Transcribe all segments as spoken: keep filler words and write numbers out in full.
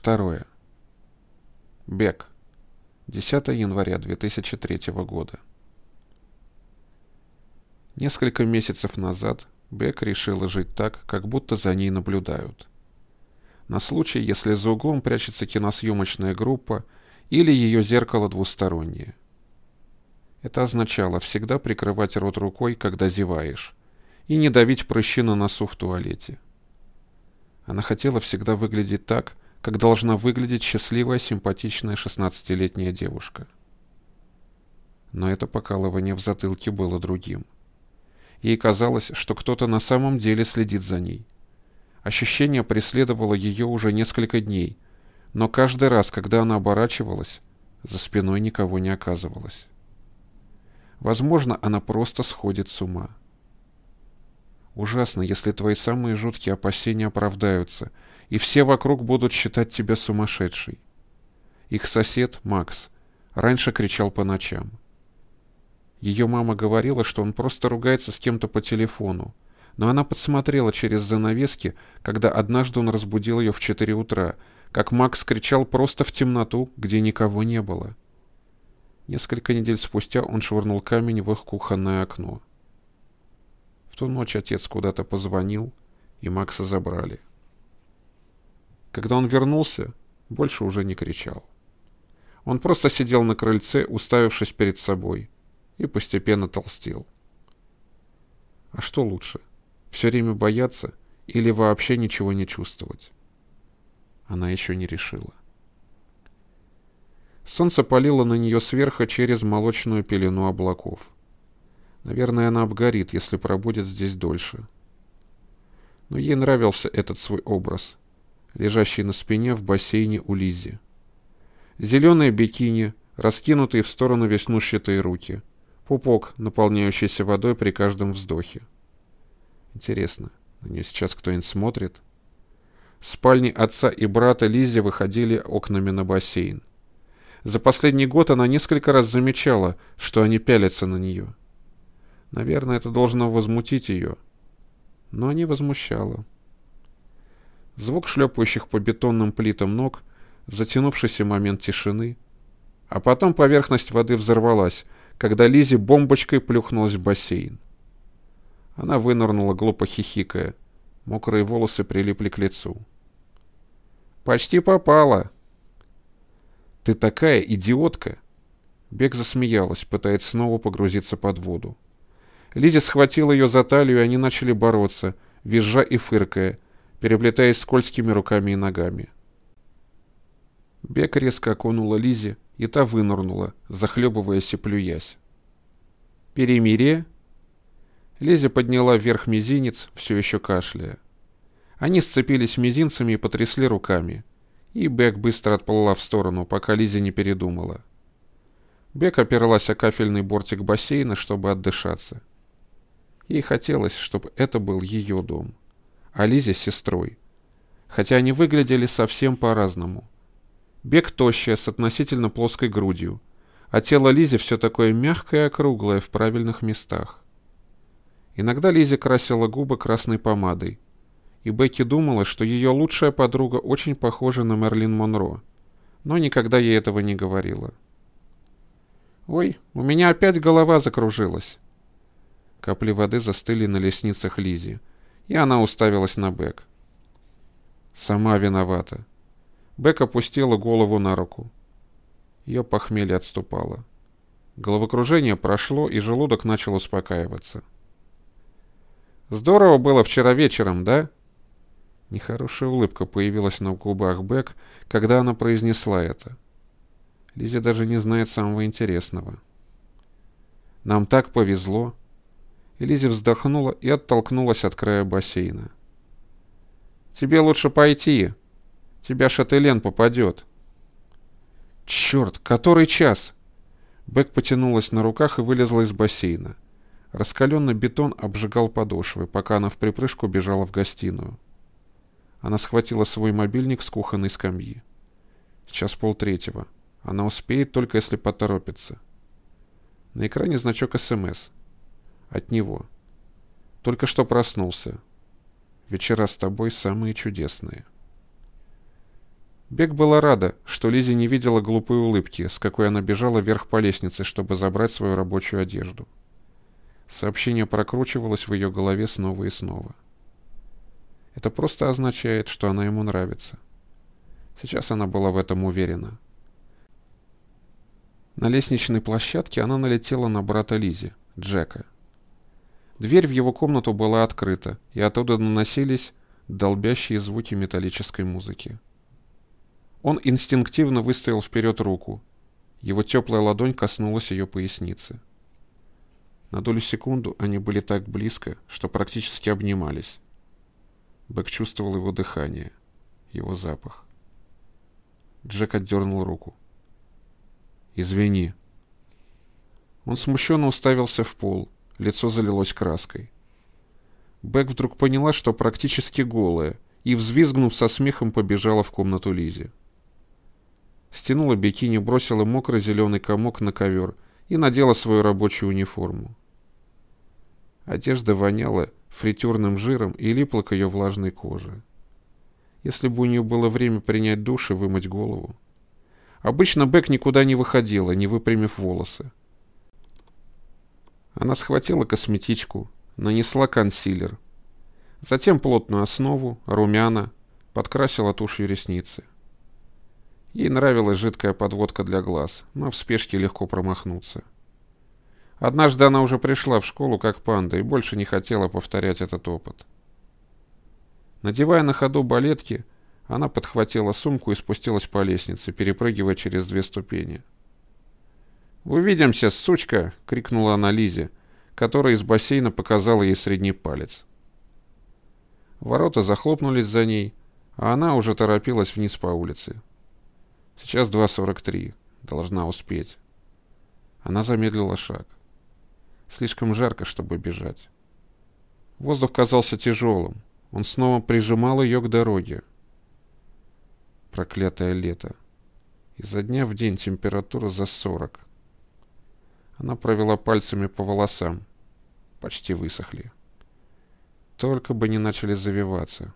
Второе. Бег. десятое января две тысячи третьего года. Несколько месяцев назад Бек решила жить так, как будто за ней наблюдают. На случай, если за углом прячется киносъемочная группа или ее зеркало двустороннее. Это означало всегда прикрывать рот рукой, когда зеваешь, и не давить прыщи на носу в туалете. Она хотела всегда выглядеть так, как должна выглядеть счастливая, симпатичная шестнадцатилетняя девушка. Но это покалывание в затылке было другим. Ей казалось, что кто-то на самом деле следит за ней. Ощущение преследовало ее уже несколько дней, но каждый раз, когда она оборачивалась, за спиной никого не оказывалось. Возможно, она просто сходит с ума. Ужасно, если твои самые жуткие опасения оправдаются, и все вокруг будут считать тебя сумасшедшей. Их сосед, Макс, раньше кричал по ночам. Ее мама говорила, что он просто ругается с кем-то по телефону, но она подсмотрела через занавески, когда однажды он разбудил ее в четыре утра, как Макс кричал просто в темноту, где никого не было. Несколько недель спустя он швырнул камень в их кухонное окно. В ту ночь отец куда-то позвонил, и Макса забрали. Когда он вернулся, больше уже не кричал. Он просто сидел на крыльце, уставившись перед собой, и постепенно толстел. А что лучше? Все время бояться или вообще ничего не чувствовать? Она еще не решила. Солнце палило на нее сверху через молочную пелену облаков. Наверное, она обгорит, если пробудет здесь дольше. Но ей нравился этот свой образ, лежащий на спине в бассейне у Лизи. Зеленые бикини, раскинутые в сторону веснушчатые руки, пупок, наполняющийся водой при каждом вздохе. Интересно, на нее сейчас кто-нибудь смотрит? Спальни отца и брата Лизи выходили окнами на бассейн. За последний год она несколько раз замечала, что они пялятся на нее. Наверное, это должно возмутить ее. Но не возмущало. Звук шлепающих по бетонным плитам ног, затянувшийся момент тишины. А потом поверхность воды взорвалась, когда Лизи бомбочкой плюхнулась в бассейн. Она вынырнула, глупо хихикая. Мокрые волосы прилипли к лицу. «Почти попала!» «Ты такая идиотка!» Бек засмеялась, пытаясь снова погрузиться под воду. Лизи схватила ее за талию, и они начали бороться, визжа и фыркая, переплетаясь скользкими руками и ногами. Бек резко окунула Лизи, и та вынырнула, захлебываясь и плюясь. «Перемирие?» Лизи подняла вверх мизинец, все еще кашляя. Они сцепились мизинцами и потрясли руками. И Бек быстро отплыла в сторону, пока Лизи не передумала. Бек оперлась о кафельный бортик бассейна, чтобы отдышаться. Ей хотелось, чтобы это был ее дом, а Лизи с сестрой. Хотя они выглядели совсем по-разному. Бек тощая, с относительно плоской грудью, а тело Лизи все такое мягкое и округлое в правильных местах. Иногда Лизи красила губы красной помадой, и Бекки думала, что ее лучшая подруга очень похожа на Мерлин Монро, но никогда ей этого не говорила. «Ой, у меня опять голова закружилась!» Капли воды застыли на ресницах Лизи, и она уставилась на Бек. «Сама виновата». Бек опустила голову на руку. Ее похмелье отступало. Головокружение прошло, и желудок начал успокаиваться. «Здорово было вчера вечером, да?» Нехорошая улыбка появилась на губах Бек, когда она произнесла это. Лизи даже не знает самого интересного. «Нам так повезло!» И Лизи вздохнула и оттолкнулась от края бассейна. «Тебе лучше пойти. Тебя шателен попадет». «Черт, который час?» Бек потянулась на руках и вылезла из бассейна. Раскаленный бетон обжигал подошвы, пока она вприпрыжку бежала в гостиную. Она схватила свой мобильник с кухонной скамьи. Сейчас полтретьего. Она успеет, только если поторопится. На экране значок СМС. От него. Только что проснулся. Вечера с тобой самые чудесные. Бек была рада, что Лиззи не видела глупой улыбки, с какой она бежала вверх по лестнице, чтобы забрать свою рабочую одежду. Сообщение прокручивалось в ее голове снова и снова. Это просто означает, что она ему нравится. Сейчас она была в этом уверена. На лестничной площадке она налетела на брата Лиззи, Джека. Дверь в его комнату была открыта, и оттуда наносились долбящие звуки металлической музыки. Он инстинктивно выставил вперед руку. Его теплая ладонь коснулась ее поясницы. На долю секунду они были так близко, что практически обнимались. Бек чувствовал его дыхание, его запах. Джек отдернул руку. «Извини». Он смущенно уставился в пол, лицо залилось краской. Бек вдруг поняла, что практически голая, и, взвизгнув со смехом, побежала в комнату Лиззи. Стянула бикини, бросила мокрый зеленый комок на ковер и надела свою рабочую униформу. Одежда воняла фритюрным жиром и липла к ее влажной коже. Если бы у нее было время принять душ и вымыть голову. Обычно Бек никуда не выходила, не выпрямив волосы. Она схватила косметичку, нанесла консилер, затем плотную основу, румяна, подкрасила тушью ресницы. Ей нравилась жидкая подводка для глаз, но в спешке легко промахнуться. Однажды она уже пришла в школу как панда и больше не хотела повторять этот опыт. Надевая на ходу балетки, она подхватила сумку и спустилась по лестнице, перепрыгивая через две ступени. «Увидимся, сучка!» — крикнула она Лизе, которая из бассейна показала ей средний палец. Ворота захлопнулись за ней, а она уже торопилась вниз по улице. Сейчас два сорок три. Должна успеть. Она замедлила шаг. Слишком жарко, чтобы бежать. Воздух казался тяжелым. Он снова прижимал ее к дороге. Проклятое лето. Изо дня в день температура за сорок. Она провела пальцами по волосам. Почти высохли. Только бы не начали завиваться.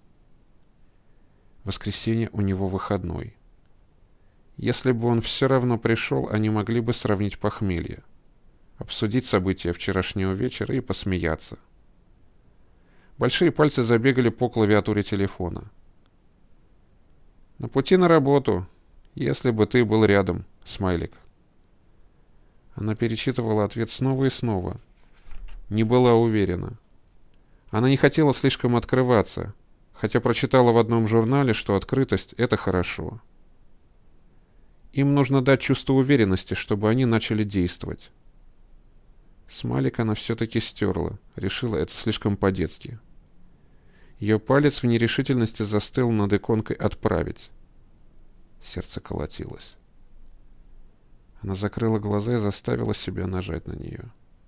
В воскресенье у него выходной. Если бы он все равно пришел, они могли бы сравнить похмелье, обсудить события вчерашнего вечера и посмеяться. Большие пальцы забегали по клавиатуре телефона. «На пути на работу, если бы ты был рядом, смайлик». Она перечитывала ответ снова и снова. Не была уверена. Она не хотела слишком открываться, хотя прочитала в одном журнале, что открытость — это хорошо. Им нужно дать чувство уверенности, чтобы они начали действовать. Смайлик она все-таки стерла, решила, это слишком по-детски. Ее палец в нерешительности застыл над иконкой «Отправить». Сердце колотилось. Она закрыла глаза и заставила себя нажать на нее.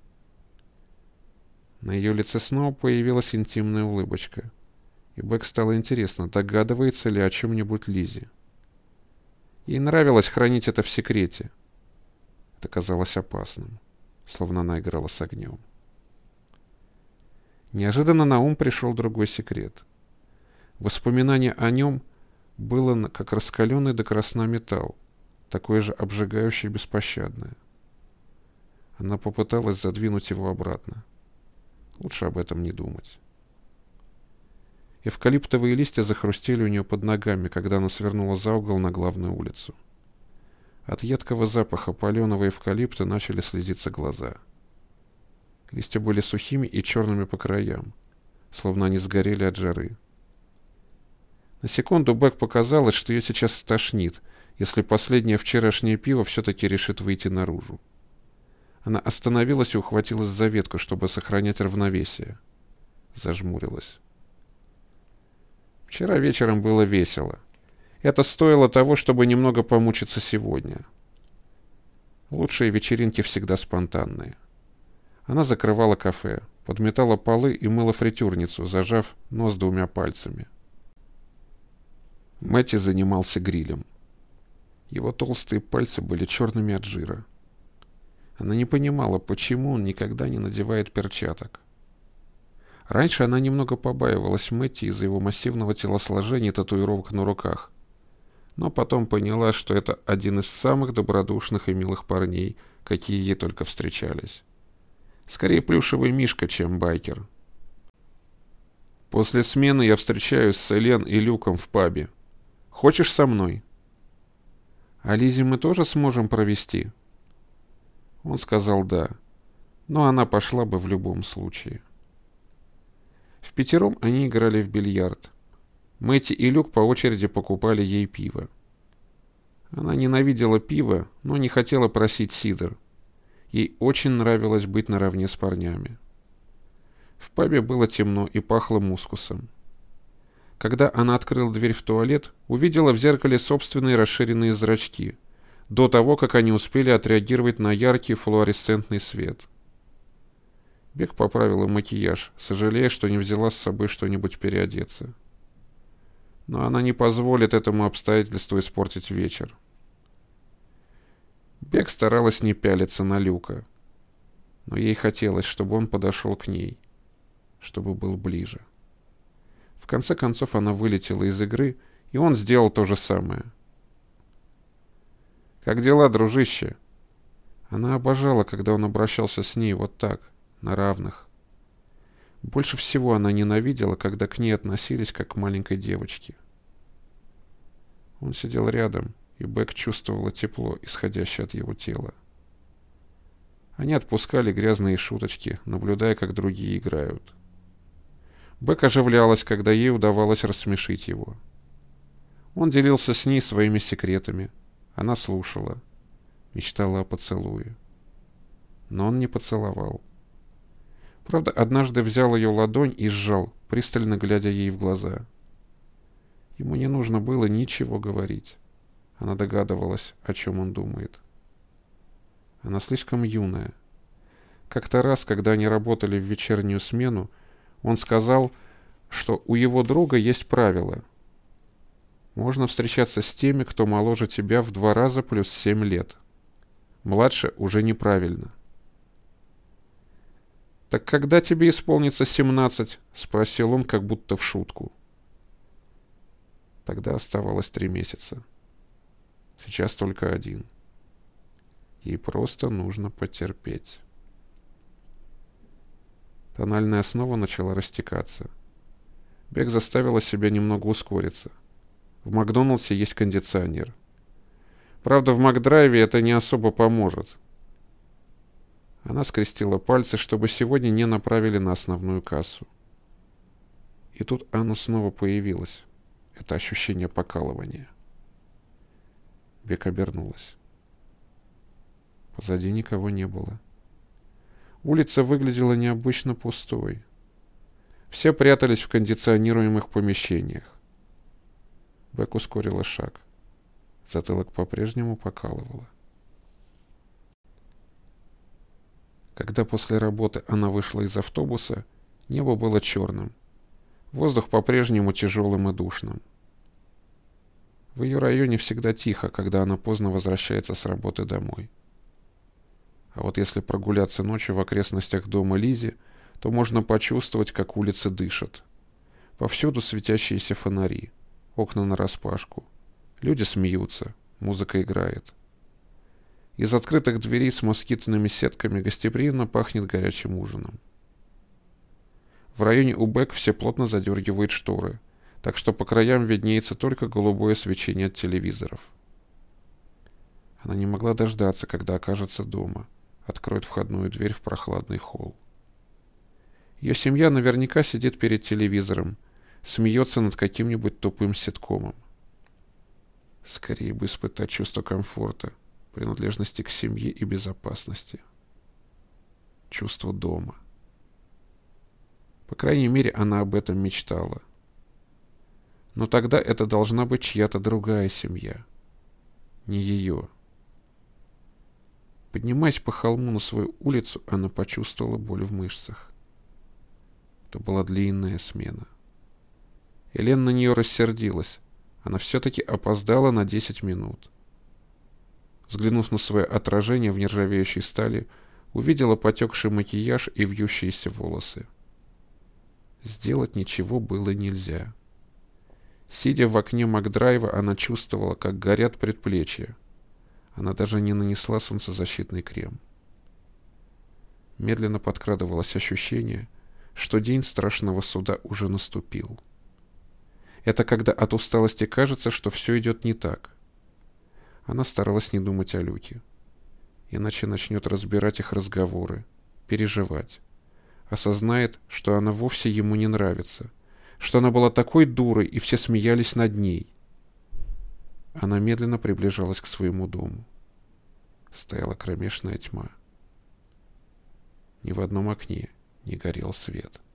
На ее лице снова появилась интимная улыбочка, и Бек стало интересно, догадывается ли о чем-нибудь Лиззи. Ей нравилось хранить это в секрете. Это казалось опасным, словно она играла с огнем. Неожиданно на ум пришел другой секрет. Воспоминание о нем было как раскаленный до красна металл, такое же обжигающее и беспощадное. Она попыталась задвинуть его обратно. Лучше об этом не думать. Эвкалиптовые листья захрустели у нее под ногами, когда она свернула за угол на главную улицу. От едкого запаха паленого эвкалипта начали слезиться глаза. Листья были сухими и черными по краям, словно они сгорели от жары. На секунду Бек показалось, что ее сейчас стошнит, если последнее вчерашнее пиво все-таки решит выйти наружу. Она остановилась и ухватилась за ветку, чтобы сохранять равновесие. Зажмурилась. Вчера вечером было весело. Это стоило того, чтобы немного помучиться сегодня. Лучшие вечеринки всегда спонтанные. Она закрывала кафе, подметала полы и мыла фритюрницу, зажав нос двумя пальцами. Мэтти занимался грилем. Его толстые пальцы были черными от жира. Она не понимала, почему он никогда не надевает перчаток. Раньше она немного побаивалась Мэтти из-за его массивного телосложения и татуировок на руках. но потом поняла, что это один из самых добродушных и милых парней, какие ей только встречались. Скорее плюшевый мишка, чем байкер. После смены я встречаюсь с Элен и Люком в пабе. Хочешь со мной? А Лизи мы тоже сможем провести? Он сказал да, но она пошла бы в любом случае. Впятером они играли в бильярд. Мэтти и Люк по очереди покупали ей пиво. Она ненавидела пиво, но не хотела просить сидр. Ей очень нравилось быть наравне с парнями. В пабе было темно и пахло мускусом. Когда она открыла дверь в туалет, увидела в зеркале собственные расширенные зрачки, до того, как они успели отреагировать на яркий флуоресцентный свет. Бек поправила макияж, сожалея, что не взяла с собой что-нибудь переодеться. Но она не позволит этому обстоятельству испортить вечер. Бек старалась не пялиться на Люка, но ей хотелось, чтобы он подошел к ней, чтобы был ближе. В конце концов она вылетела из игры, и он сделал то же самое. «Как дела, дружище?» Она обожала, когда он обращался с ней вот так, на равных. Больше всего она ненавидела, когда к ней относились как к маленькой девочке. Он сидел рядом, и Бек чувствовала тепло, исходящее от его тела. Они отпускали грязные шуточки, наблюдая, как другие играют. Бек оживлялась, когда ей удавалось рассмешить его. Он делился с ней своими секретами. Она слушала, мечтала о поцелуе. Но он не поцеловал. Правда, однажды взял ее ладонь и сжал, пристально глядя ей в глаза. Ему не нужно было ничего говорить. Она догадывалась, о чем он думает. Она слишком юная. Как-то раз, когда они работали в вечернюю смену, он сказал, что у его друга есть правило. Можно встречаться с теми, кто моложе тебя в два раза плюс семь лет. Младше уже неправильно. «Так когда тебе исполнится семнадцать?» — спросил он, как будто в шутку. Тогда оставалось три месяца. Сейчас только один. Ей просто нужно потерпеть. Тональная основа начала растекаться. Бек заставила себя немного ускориться. В Макдоналдсе есть кондиционер. Правда, в Макдрайве это не особо поможет. Она скрестила пальцы, чтобы сегодня не направили на основную кассу. И тут оно снова появилось. Это ощущение покалывания. Бек обернулась. Позади никого не было. Улица выглядела необычно пустой. Все прятались в кондиционируемых помещениях. Бек ускорила шаг. Затылок по-прежнему покалывало. Когда после работы она вышла из автобуса, небо было черным. Воздух по-прежнему тяжелым и душным. В ее районе всегда тихо, когда она поздно возвращается с работы домой. А вот если прогуляться ночью в окрестностях дома Лизи, то можно почувствовать, как улицы дышат. Повсюду светящиеся фонари, окна нараспашку. Люди смеются, музыка играет. Из открытых дверей с москитными сетками гостеприимно пахнет горячим ужином. В районе у Бек все плотно задергивают шторы, так что по краям виднеется только голубое свечение от телевизоров. Она не могла дождаться, когда окажется дома, откроет входную дверь в прохладный холл. Ее семья наверняка сидит перед телевизором, смеется над каким-нибудь тупым ситкомом. Скорее бы испытать чувство комфорта, принадлежности к семье и безопасности. Чувство дома. По крайней мере, она об этом мечтала. Но тогда это должна быть чья-то другая семья. Не ее. Поднимаясь по холму на свою улицу, она почувствовала боль в мышцах. Это была длинная смена. Элен на нее рассердилась. Она все-таки опоздала на десять минут. Взглянув на свое отражение в нержавеющей стали, увидела потекший макияж и вьющиеся волосы. Сделать ничего было нельзя. Сидя в окне Макдрайва, она чувствовала, как горят предплечья. Она даже не нанесла солнцезащитный крем. Медленно подкрадывалось ощущение, что день страшного суда уже наступил. Это когда от усталости кажется, что все идет не так. Она старалась не думать о Люке, иначе начнет разбирать их разговоры, переживать. Осознает, что она вовсе ему не нравится, что она была такой дурой, и все смеялись над ней. Она медленно приближалась к своему дому. Стояла кромешная тьма. Ни в одном окне не горел свет.